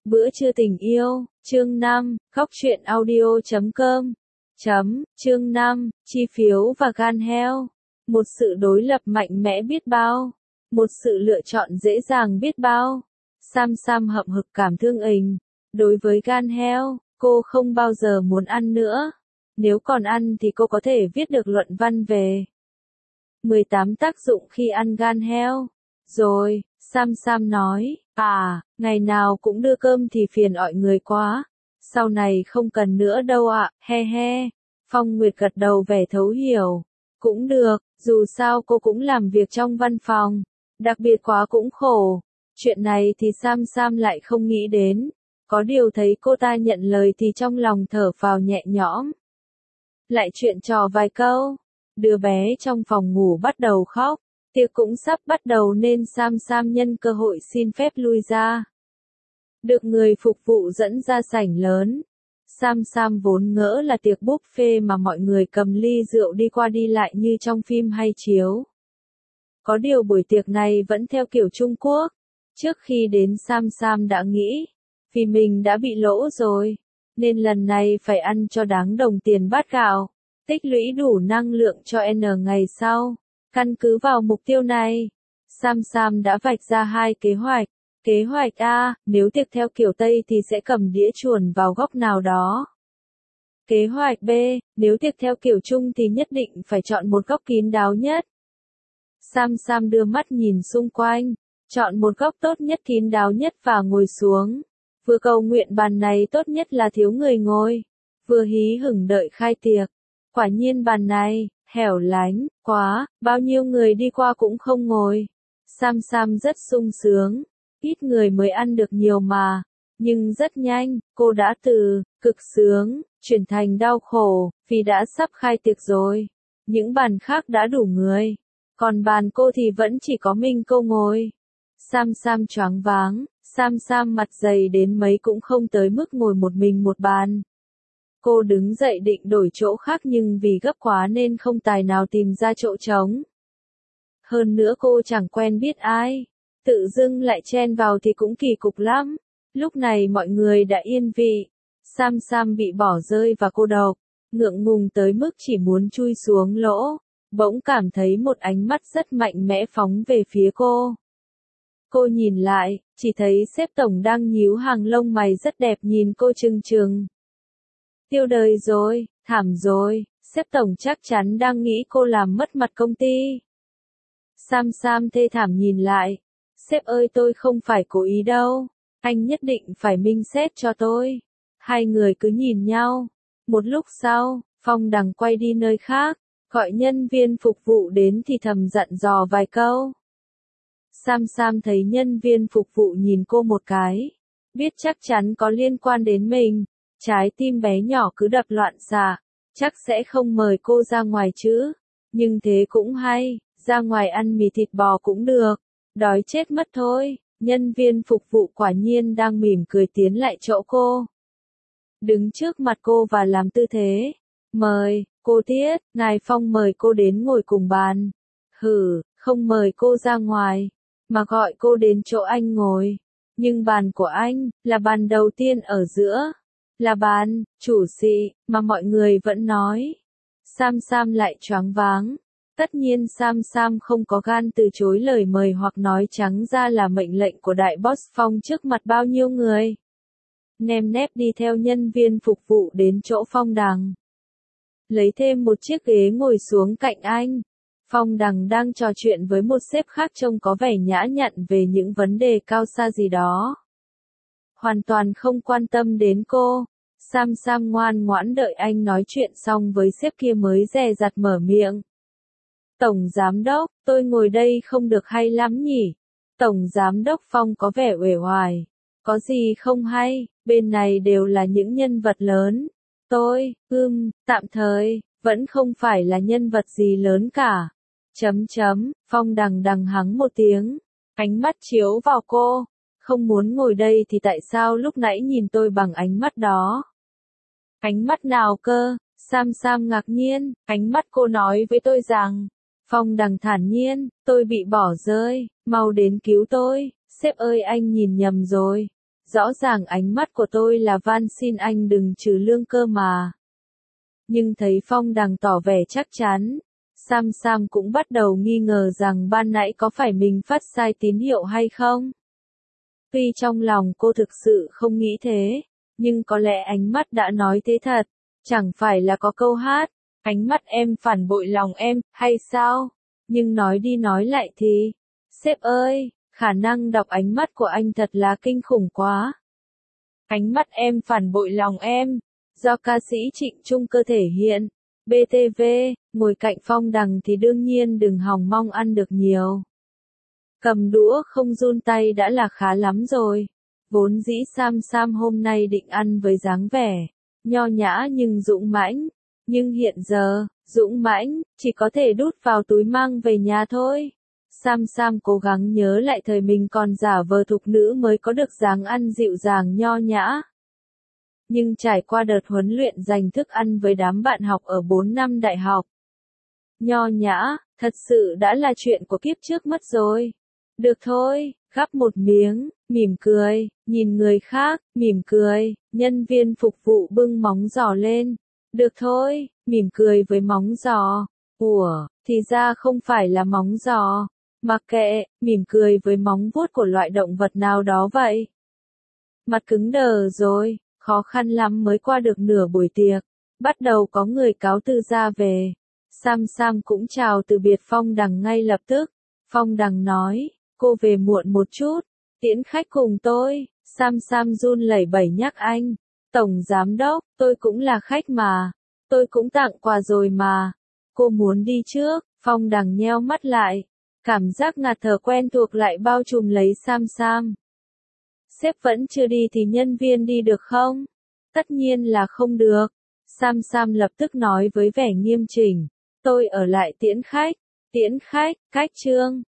Bữa trưa tình yêu, chương 5, góc truyện audio.com. Chương 5, chi phiếu và gan heo. Một sự đối lập mạnh mẽ biết bao. Một sự lựa chọn dễ dàng biết bao. Sam hậm hực cảm thương ình. Đối với gan heo, cô không bao giờ muốn ăn nữa. Nếu còn ăn thì cô có thể viết được luận văn về 18 tác dụng khi ăn gan heo. Rồi, Sam nói, ngày nào cũng đưa cơm thì phiền ỏi người quá. Sau này không cần nữa đâu ạ, he he. Phong Nguyệt gật đầu vẻ thấu hiểu. Cũng được, dù sao cô cũng làm việc trong văn phòng. Đặc biệt quá cũng khổ. Chuyện này thì Sam lại không nghĩ đến. Có điều thấy cô ta nhận lời thì trong lòng thở phào nhẹ nhõm. Lại chuyện trò vài câu. Đứa bé trong phòng ngủ bắt đầu khóc. Tiệc cũng sắp bắt đầu nên Sam nhân cơ hội xin phép lui ra. Được người phục vụ dẫn ra sảnh lớn. Sam vốn ngỡ là tiệc buffet mà mọi người cầm ly rượu đi qua đi lại như trong phim hay chiếu. Có điều buổi tiệc này vẫn theo kiểu Trung Quốc. Trước khi đến Sam đã nghĩ, vì mình đã bị lỗ rồi, nên lần này phải ăn cho đáng đồng tiền bát gạo, tích lũy đủ năng lượng cho N ngày sau. Căn cứ vào mục tiêu này, Sam đã vạch ra hai kế hoạch. Kế hoạch A, nếu tiệc theo kiểu Tây thì sẽ cầm đĩa chuồn vào góc nào đó. Kế hoạch B, nếu tiệc theo kiểu Trung thì nhất định phải chọn một góc kín đáo nhất. Sam đưa mắt nhìn xung quanh, chọn một góc tốt nhất kín đáo nhất và ngồi xuống. Vừa cầu nguyện bàn này tốt nhất là thiếu người ngồi, vừa hí hửng đợi khai tiệc. Quả nhiên bàn này, hẻo lánh, quá, bao nhiêu người đi qua cũng không ngồi. Sam rất sung sướng, ít người mới ăn được nhiều mà. Nhưng rất nhanh, cô đã từ cực sướng chuyển thành đau khổ, vì đã sắp khai tiệc rồi. Những bàn khác đã đủ người, còn bàn cô thì vẫn chỉ có mình cô ngồi. Sam choáng váng, Sam mặt dày đến mấy cũng không tới mức ngồi một mình một bàn. Cô đứng dậy định đổi chỗ khác nhưng vì gấp quá nên không tài nào tìm ra chỗ trống. Hơn nữa cô chẳng quen biết ai, tự dưng lại chen vào thì cũng kỳ cục lắm. Lúc này mọi người đã yên vị. Sam bị bỏ rơi và cô độc, ngượng ngùng tới mức chỉ muốn chui xuống lỗ. Bỗng cảm thấy một ánh mắt rất mạnh mẽ phóng về phía cô. Cô nhìn lại, chỉ thấy sếp tổng đang nhíu hàng lông mày rất đẹp nhìn cô trừng trừng. Tiêu đời rồi, thảm rồi, sếp tổng chắc chắn đang nghĩ cô làm mất mặt công ty. Sam thê thảm nhìn lại. Sếp ơi, tôi không phải cố ý đâu. Anh nhất định phải minh xét cho tôi. Hai người cứ nhìn nhau. Một lúc sau, Phong Đằng quay đi nơi khác, gọi nhân viên phục vụ đến thì thầm dặn dò vài câu. Sam thấy nhân viên phục vụ nhìn cô một cái, biết chắc chắn có liên quan đến mình. Trái tim bé nhỏ cứ đập loạn xạ, chắc sẽ không mời cô ra ngoài chứ. Nhưng thế cũng hay, ra ngoài ăn mì thịt bò cũng được. Đói chết mất thôi. Nhân viên phục vụ quả nhiên đang mỉm cười tiến lại chỗ cô. Đứng trước mặt cô và làm tư thế. Mời, cô Tiết, ngài Phong mời cô đến ngồi cùng bàn. Không mời cô ra ngoài, mà gọi cô đến chỗ anh ngồi. Nhưng bàn của anh, là bàn đầu tiên ở giữa. Là bàn, chủ sĩ, mà mọi người vẫn nói. Sam lại choáng váng. Tất nhiên Sam không có gan từ chối lời mời hoặc nói trắng ra là mệnh lệnh của đại boss Phong trước mặt bao nhiêu người. Nem nép đi theo nhân viên phục vụ đến chỗ Phong Đằng. Lấy thêm một chiếc ghế ngồi xuống cạnh anh. Phong Đằng đang trò chuyện với một sếp khác trông có vẻ nhã nhặn về những vấn đề cao xa gì đó. Hoàn toàn không quan tâm đến cô. Sam ngoan ngoãn đợi anh nói chuyện xong với sếp kia mới dè dặt mở miệng. Tổng giám đốc, tôi ngồi đây không được hay lắm nhỉ? Tổng giám đốc Phong có vẻ uể oải. Có gì không hay, bên này đều là những nhân vật lớn. Tôi, tạm thời, vẫn không phải là nhân vật gì lớn cả. Phong đằng hắng một tiếng. Ánh mắt chiếu vào cô. Không muốn ngồi đây thì tại sao lúc nãy nhìn tôi bằng ánh mắt đó? Ánh mắt nào cơ? Sam ngạc nhiên, ánh mắt cô nói với tôi rằng. Phong Đằng thản nhiên, tôi bị bỏ rơi, mau đến cứu tôi. Sếp ơi, anh nhìn nhầm rồi. Rõ ràng ánh mắt của tôi là van xin anh đừng trừ lương cơ mà. Nhưng thấy Phong Đằng tỏ vẻ chắc chắn, Sam cũng bắt đầu nghi ngờ rằng ban nãy có phải mình phát sai tín hiệu hay không. Tuy trong lòng cô thực sự không nghĩ thế, nhưng có lẽ ánh mắt đã nói thế thật, chẳng phải là có câu hát, ánh mắt em phản bội lòng em, hay sao? Nhưng nói đi nói lại thì, sếp ơi, khả năng đọc ánh mắt của anh thật là kinh khủng quá. Ánh mắt em phản bội lòng em, do ca sĩ Trịnh Trung Cơ thể hiện. BTV, ngồi cạnh Phong Đằng thì đương nhiên đừng hòng mong ăn được nhiều. Cầm đũa không run tay đã là khá lắm rồi. Vốn dĩ Sam hôm nay định ăn với dáng vẻ nho nhã nhưng dũng mãnh, nhưng hiện giờ, dũng mãnh chỉ có thể đút vào túi mang về nhà thôi. Sam cố gắng nhớ lại thời mình còn giả vờ thục nữ mới có được dáng ăn dịu dàng nho nhã. Nhưng trải qua đợt huấn luyện dành thức ăn với đám bạn học ở 4 năm đại học, nho nhã, thật sự đã là chuyện của kiếp trước mất rồi. Được thôi, gắp một miếng, mỉm cười, nhìn người khác, mỉm cười, nhân viên phục vụ bưng móng giò lên. Được thôi, mỉm cười với móng giò. Ủa, thì ra không phải là móng giò. Mặc kệ, mỉm cười với móng vuốt của loại động vật nào đó vậy. Mặt cứng đờ rồi, khó khăn lắm mới qua được nửa buổi tiệc. Bắt đầu có người cáo từ ra về. Sam cũng chào từ biệt Phong Đằng ngay lập tức. Phong Đằng nói, cô về muộn một chút, tiễn khách cùng tôi. Sam run lẩy bẩy nhắc anh. Tổng giám đốc, tôi cũng là khách mà. Tôi cũng tặng quà rồi mà. Cô muốn đi trước. Phong Đằng nheo mắt lại. Cảm giác ngạt thở quen thuộc lại bao trùm lấy Sam. Sếp vẫn chưa đi thì nhân viên đi được không? Tất nhiên là không được. Sam lập tức nói với vẻ nghiêm chỉnh. Tôi ở lại tiễn khách. Tiễn khách, cách Trương.